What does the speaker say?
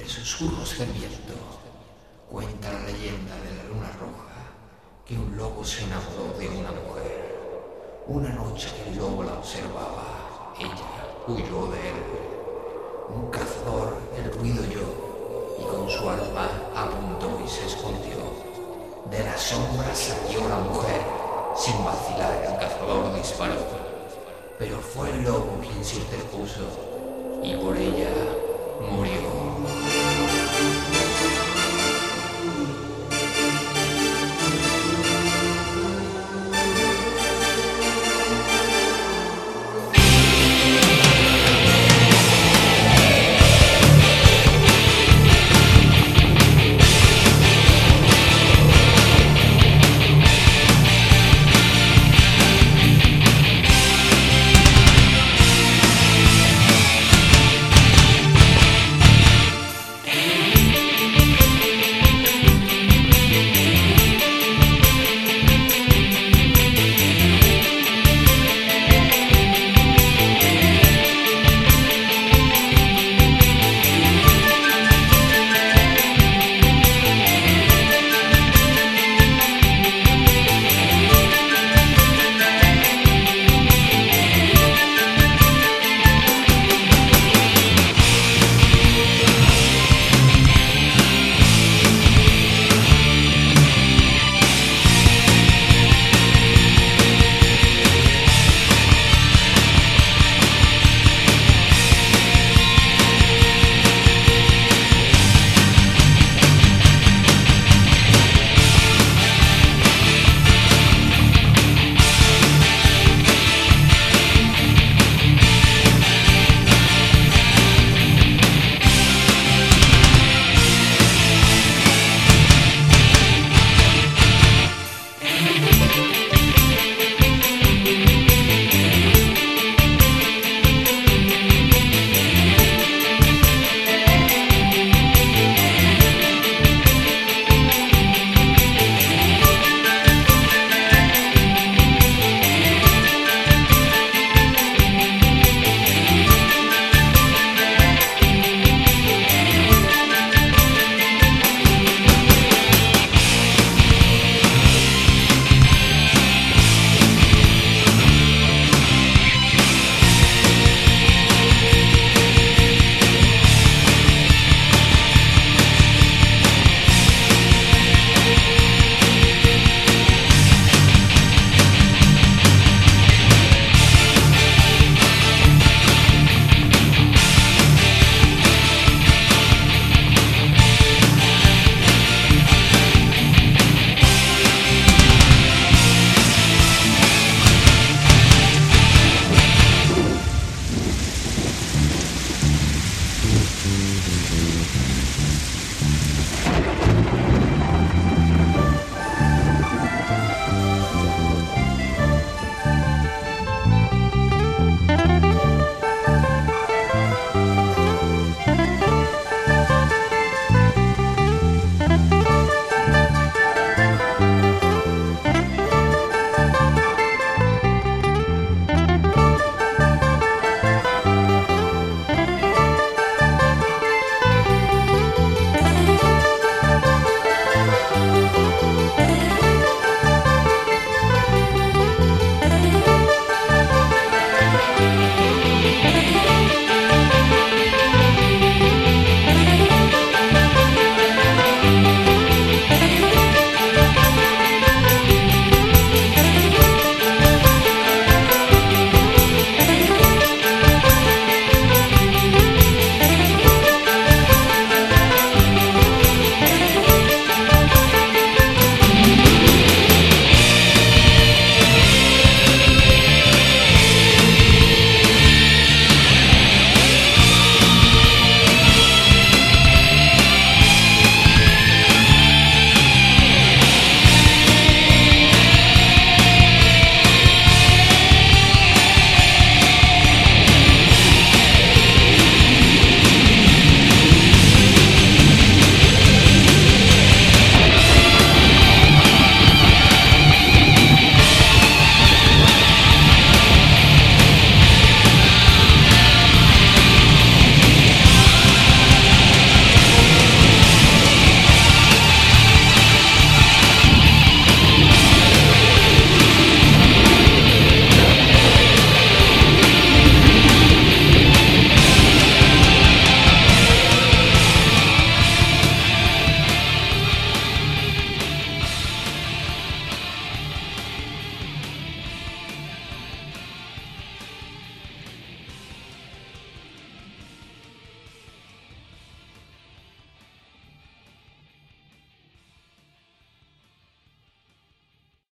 Entre susurros del viento, cuenta la leyenda de la luna roja que un lobo se enamoró de una mujer. Una noche que el lobo la observaba, ella huyó de él. Un cazador el ruido oyó y con su arma apuntó y se escondió. De la sombra salió la mujer, sin vacilar el cazador disparó. Pero fue el lobo quien se interpuso y por ella murió.